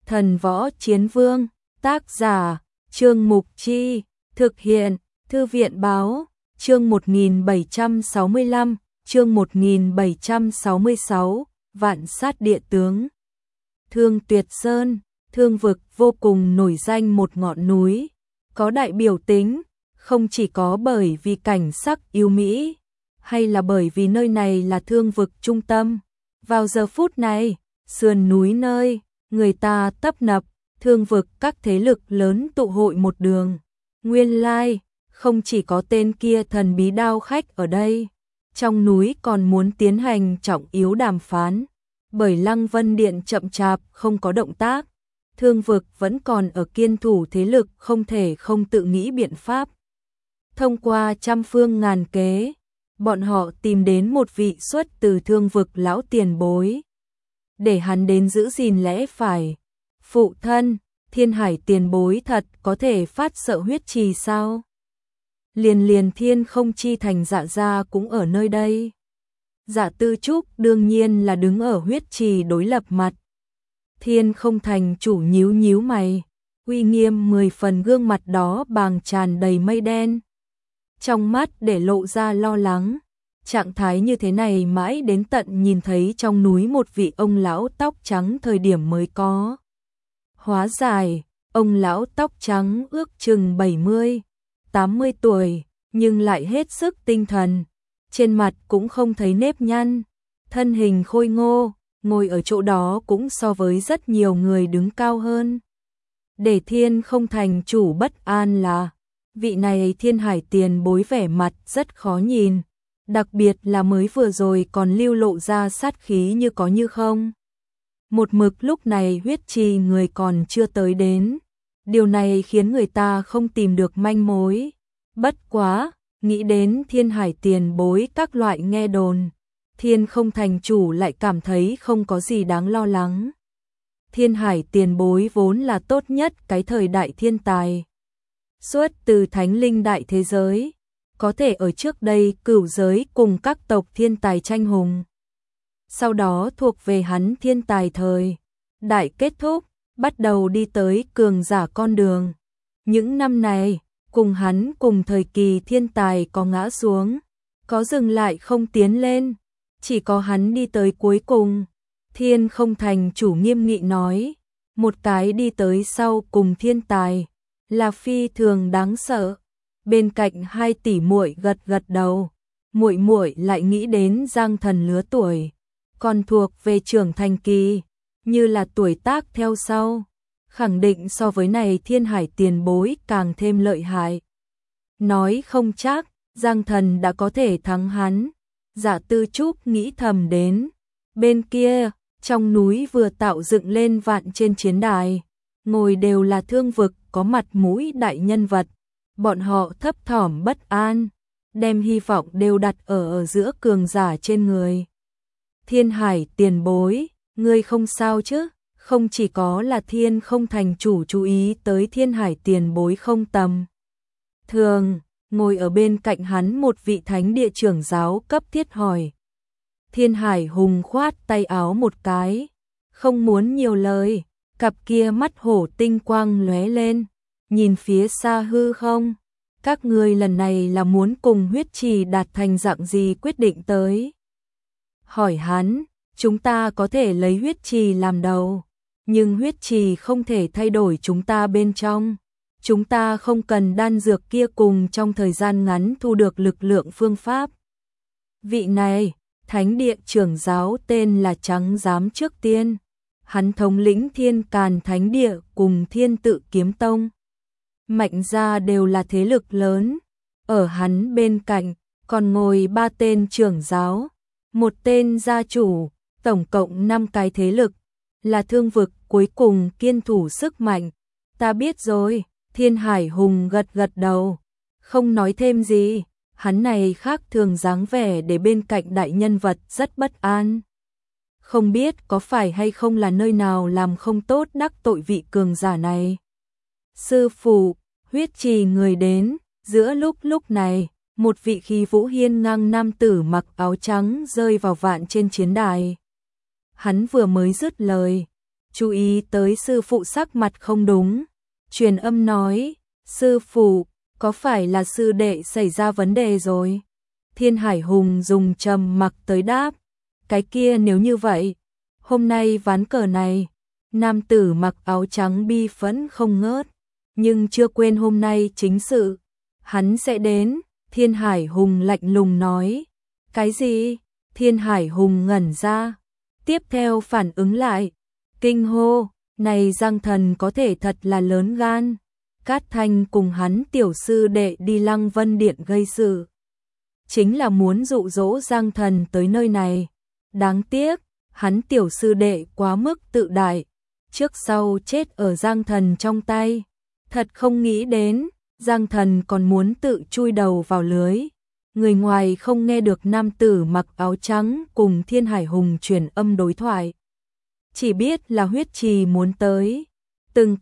Thần Võ Chiến Vương, tác giả, Trương Mục Chi, thực hiện, Thư viện Báo, chương 1765, chương 1766, Vạn Sát Địa Tướng. Thương Tuyệt Sơn, Thương vực vô cùng nổi danh một ngọn núi, có đại biểu tính, không chỉ có bởi vì cảnh sắc yêu mỹ, hay là bởi vì nơi này là thương vực trung tâm. Vào giờ phút này, sườn núi nơi người ta tấp nập, thương vực các thế lực lớn tụ hội một đường. Nguyên lai, không chỉ có tên kia thần bí đao khách ở đây, trong núi còn muốn tiến hành trọng yếu đàm phán, bởi Lăng Vân Điện chậm chạp không có động tác, thương vực vẫn còn ở kiên thủ thế lực không thể không tự nghĩ biện pháp. Thông qua trăm phương ngàn kế, bọn họ tìm đến một vị xuất từ thương vực lão tiền bối, để hắn đến giữ gìn lẽ phải. Phụ thân, Thiên Hải tiền bối thật có thể phát sợ huyết trì sao? Liền Thiên Không Chi thành Dạ gia cũng ở nơi đây. Dạ Tư Trúc đương nhiên là đứng ở huyết trì đối lập mặt. Thiên Không thành chủ nhíu nhíu mày, uy nghiêm 10 phần gương mặt đó bàng tràn đầy mây đen. Trong mắt để lộ ra lo lắng, trạng thái như thế này mãi đến tận nhìn thấy trong núi một vị ông lão tóc trắng thời điểm mới có. Hóa giải, ông lão tóc trắng ước chừng 70, 80 tuổi, nhưng lại hết sức tinh thần, trên mặt cũng không thấy nếp nhăn, thân hình khôi ngô, ngồi ở chỗ đó cũng so với rất nhiều người đứng cao hơn. Để Thiên Không thành chủ bất an là, vị này Thiên Hải tiền bối vẻ mặt rất khó nhìn, đặc biệt là mới vừa rồi còn lưu lộ ra sát khí như có như không. Một mực lúc này huyết trì người còn chưa tới đến, điều này khiến người ta không tìm được manh mối. Bất quá, nghĩ đến Thiên Hải tiền bối các loại nghe đồn, Thiên Không thành chủ lại cảm thấy không có gì đáng lo lắng. Thiên Hải tiền bối vốn là tốt nhất cái thời đại thiên tài, xuất từ thánh linh đại thế giới, có thể ở trước đây cửu giới cùng các tộc thiên tài tranh hùng. Sau đó thuộc về hắn thiên tài thời đại kết thúc, bắt đầu đi tới cường giả con đường. Những năm này, cùng hắn cùng thời kỳ thiên tài có ngã xuống, có dừng lại không tiến lên, chỉ có hắn đi tới cuối cùng. Thiên Không thành chủ nghiêm nghị nói, một cái đi tới sau cùng thiên tài, là phi thường đáng sợ. Bên cạnh hai tỷ muội gật gật đầu, muội lại nghĩ đến Giang Thần lứa tuổi, còn thuộc về trưởng thành kỳ, như là tuổi tác theo sau, khẳng định so với này Thiên Hải tiền bối càng thêm lợi hại. Nói không chắc, Giang Thần đã có thể thắng hắn. Dạ Tư Trúc nghĩ thầm đến. Bên kia, trong núi vừa tạo dựng lên vạn trên chiến đài, ngồi đều là thương vực có mặt mũi đại nhân vật. Bọn họ thấp thỏm bất an, đem hy vọng đều đặt ở giữa cường giả trên người. Thiên Hải tiền bối, ngươi không sao chứ? Không chỉ có là Thiên Không thành chủ chú ý tới Thiên Hải tiền bối không tầm thường, ngồi ở bên cạnh hắn một vị thánh địa trưởng giáo cấp thiết hỏi. Thiên Hải hùng khoát tay áo một cái, không muốn nhiều lời, cặp kia mắt hổ tinh quang lóe lên, nhìn phía xa hư không. Các ngươi lần này là muốn cùng huyết trì đạt thành dạng gì quyết định tới? Hỏi hắn, chúng ta có thể lấy huyết trì làm đầu, nhưng huyết trì không thể thay đổi chúng ta bên trong. Chúng ta không cần đan dược kia cùng trong thời gian ngắn thu được lực lượng phương pháp. Vị này, thánh địa trưởng giáo tên là Trắng Giám Trước Tiên. Hắn thống lĩnh Thiên Càn Thánh Địa cùng Thiên Tự Kiếm Tông. Mạnh gia đều là thế lực lớn. Ở hắn bên cạnh, còn ngồi 3 tên trưởng giáo, một tên gia chủ, tổng cộng 5 cái thế lực, là thương vực cuối cùng kiên thủ sức mạnh. Ta biết rồi, Thiên Hải hùng gật gật đầu, không nói thêm gì, hắn này khác thường dáng vẻ để bên cạnh đại nhân vật rất bất an. Không biết có phải hay không là nơi nào làm không tốt đắc tội vị cường giả này. Sư phụ, huyết trì người đến, giữa lúc này, một vị khí vũ hiên ngang nam tử mặc áo trắng rơi vào vạn trên chiến đài. Hắn vừa mới dứt lời, chú ý tới sư phụ sắc mặt không đúng, truyền âm nói, sư phụ, có phải là sư đệ xảy ra vấn đề rồi? Thiên Hải Hùng dùng trầm mặc tới đáp, cái kia nếu như vậy, hôm nay ván cờ này, nam tử mặc áo trắng bi phẫn không ngớt, nhưng chưa quên hôm nay chính sự, hắn sẽ đến. Thiên Hải Hùng lạnh lùng nói, cái gì? Thiên Hải Hùng ngẩn ra, tiếp theo phản ứng lại, kinh hô, này Giang Thần có thể thật là lớn gan. Cát Thanh cùng hắn tiểu sư đệ đi Lăng Vân Điện gây sự, chính là muốn dụ dỗ Giang Thần tới nơi này. Đáng tiếc, hắn tiểu sư đệ quá mức tự đại, trước sau chết ở Giang Thần trong tay. Thật không nghĩ đến, Giang Thần còn muốn tự chui đầu vào lưới. Người ngoài không nghe được nam tử mặc áo trắng cùng Thiên Hải Hùng truyền âm đối thoại, chỉ biết là huyết trì muốn tới. Từng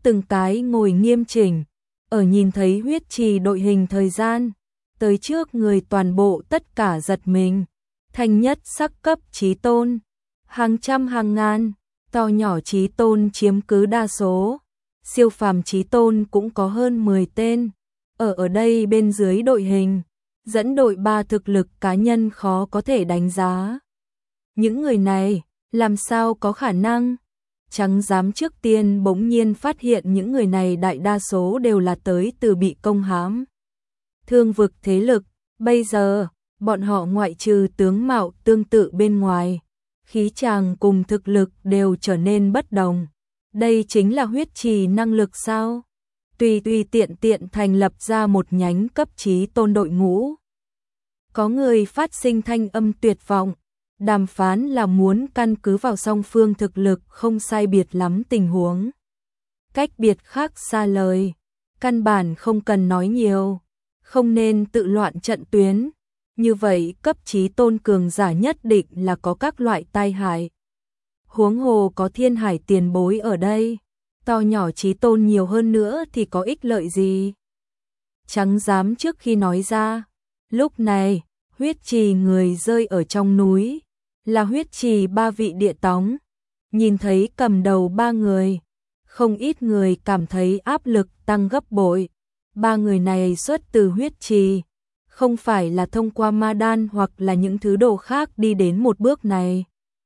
cái ngồi nghiêm chỉnh, ở nhìn thấy huyết trì đội hình thời gian, tới trước người toàn bộ tất cả giật mình. Thanh nhất sắc cấp chí tôn, hàng trăm hàng ngàn, to nhỏ chí tôn chiếm cứ đa số, siêu phàm chí tôn cũng có hơn 10 tên. Ở đây bên dưới đội hình, dẫn đội 3 thực lực cá nhân khó có thể đánh giá. Những người này, làm sao có khả năng? Trắng giám trước tiên bỗng nhiên phát hiện những người này đại đa số đều là tới từ bị công hãm Thương vực thế lực. Bây giờ, bọn họ ngoại trừ tướng mạo tương tự bên ngoài, khí chàng cùng thực lực đều trở nên bất đồng. Đây chính là huyết trì năng lực sao? Tùy tiện thành lập ra một nhánh cấp chí tôn đội ngũ. Có người phát sinh thanh âm tuyệt vọng. Đàm phán là muốn căn cứ vào song phương thực lực không sai biệt lắm tình huống. Cách biệt khác xa lời, căn bản không cần nói nhiều, không nên tự loạn trận tuyến. Như vậy cấp chí tôn cường giả nhất định là có các loại tai hại. Huống hồ có Thiên Hải tiền bối ở đây, to nhỏ chí tôn nhiều hơn nữa thì có ích lợi gì? Trắng giám trước khi nói ra, lúc này, huyết trì người rơi ở trong núi, là huyết trì 3 vị địa tóng. Nhìn thấy cầm đầu 3 người, không ít người cảm thấy áp lực tăng gấp bội. 3 người này xuất từ huyết trì, không phải là thông qua ma đan hoặc là những thứ đồ khác đi đến một bước này.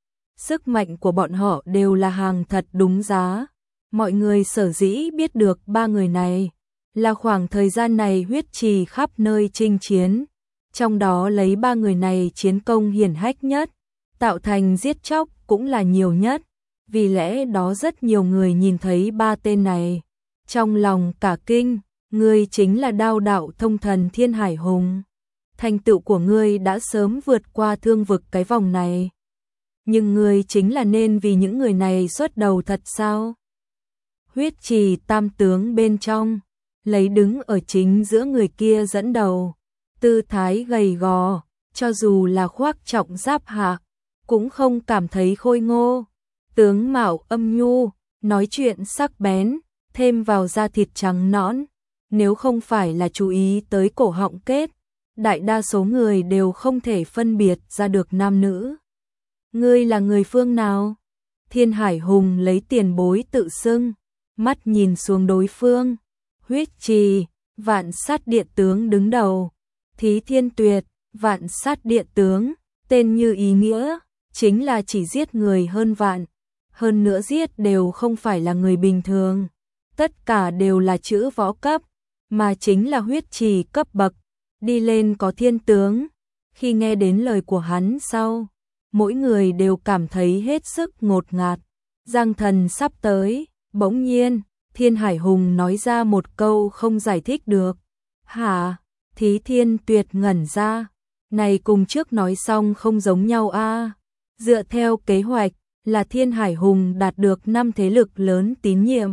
Sức mạnh của bọn họ đều là hàng thật đúng giá. Mọi người sở dĩ biết được 3 người này, là khoảng thời gian này huyết trì khắp nơi chinh chiến. Trong đó lấy 3 người này chiến công hiển hách nhất, tạo thành giết chóc cũng là nhiều nhất. Vì lẽ đó rất nhiều người nhìn thấy 3 tên này, trong lòng cả kinh. Ngươi chính là Đao đạo thông thần Thiên Hải Hùng. Thành tựu của ngươi đã sớm vượt qua thương vực cái vòng này. Nhưng ngươi chính là nên vì những người này xuất đầu thật sao? Huyết trì tam tướng bên trong, lấy đứng ở chính giữa người kia dẫn đầu. Tư thái gầy gò, cho dù là khoác trọng giáp hạ, cũng không cảm thấy khôi ngô. Tướng mạo âm nhu, nói chuyện sắc bén, thêm vào da thịt trắng nõn. Nếu không phải là chú ý tới cổ họng kết, đại đa số người đều không thể phân biệt ra được nam nữ. Ngươi là người phương nào? Thiên Hải Hùng lấy tiền bối tự xưng, mắt nhìn xuống đối phương. Huyết trì, Vạn Sát Địa tướng đứng đầu. Thí Thiên Tuyệt, Vạn Sát Địa tướng, tên như ý nghĩa, chính là chỉ giết người hơn vạn. Hơn nữa giết đều không phải là người bình thường. Tất cả đều là chữ võ cấp, mà chính là huyết trì cấp bậc. Đi lên có thiên tướng. Khi nghe đến lời của hắn sau, mỗi người đều cảm thấy hết sức ngột ngạt. Giang Thần sắp tới, bỗng nhiên, Thiên Hải Hùng nói ra một câu không giải thích được. Hả? Thí Thiên Tuyệt ngẩn ra. Này cùng trước nói xong không giống nhau a. Dựa theo kế hoạch, là Thiên Hải Hùng đạt được 5 thế lực lớn tín nhiệm.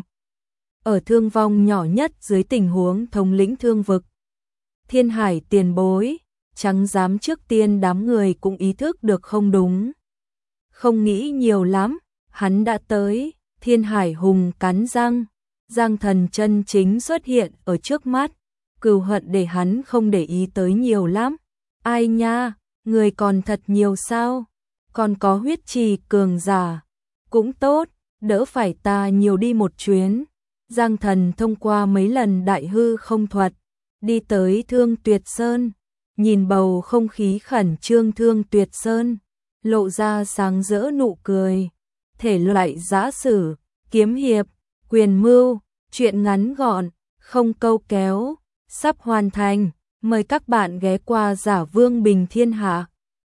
Ở thương vong nhỏ nhất dưới tình huống thống lĩnh thương vực. Thiên Hải tiền bối, trắng giám trước tiên đám người cũng ý thức được không đúng. Không nghĩ nhiều lắm, hắn đã tới. Thiên Hải Hùng cắn răng, Giang Thần chân chính xuất hiện ở trước mắt. Cừu hận để hắn không để ý tới nhiều lắm. Ai nha, người còn thật nhiều sao? Còn có huyết trì cường giả. Cũng tốt, đỡ phải ta nhiều đi một chuyến. Giang Thần thông qua mấy lần đại hư không thuật, đi tới Thương Tuyệt Sơn, nhìn bầu không khí khẩn trương Thương Tuyệt Sơn, lộ ra sáng rỡ nụ cười. Thể loại giã sử, kiếm hiệp, quyền mưu, truyện ngắn gọn, không câu kéo, sắp hoàn thành. Mời các bạn ghé qua Giả Vương Bình Thiên Hạ.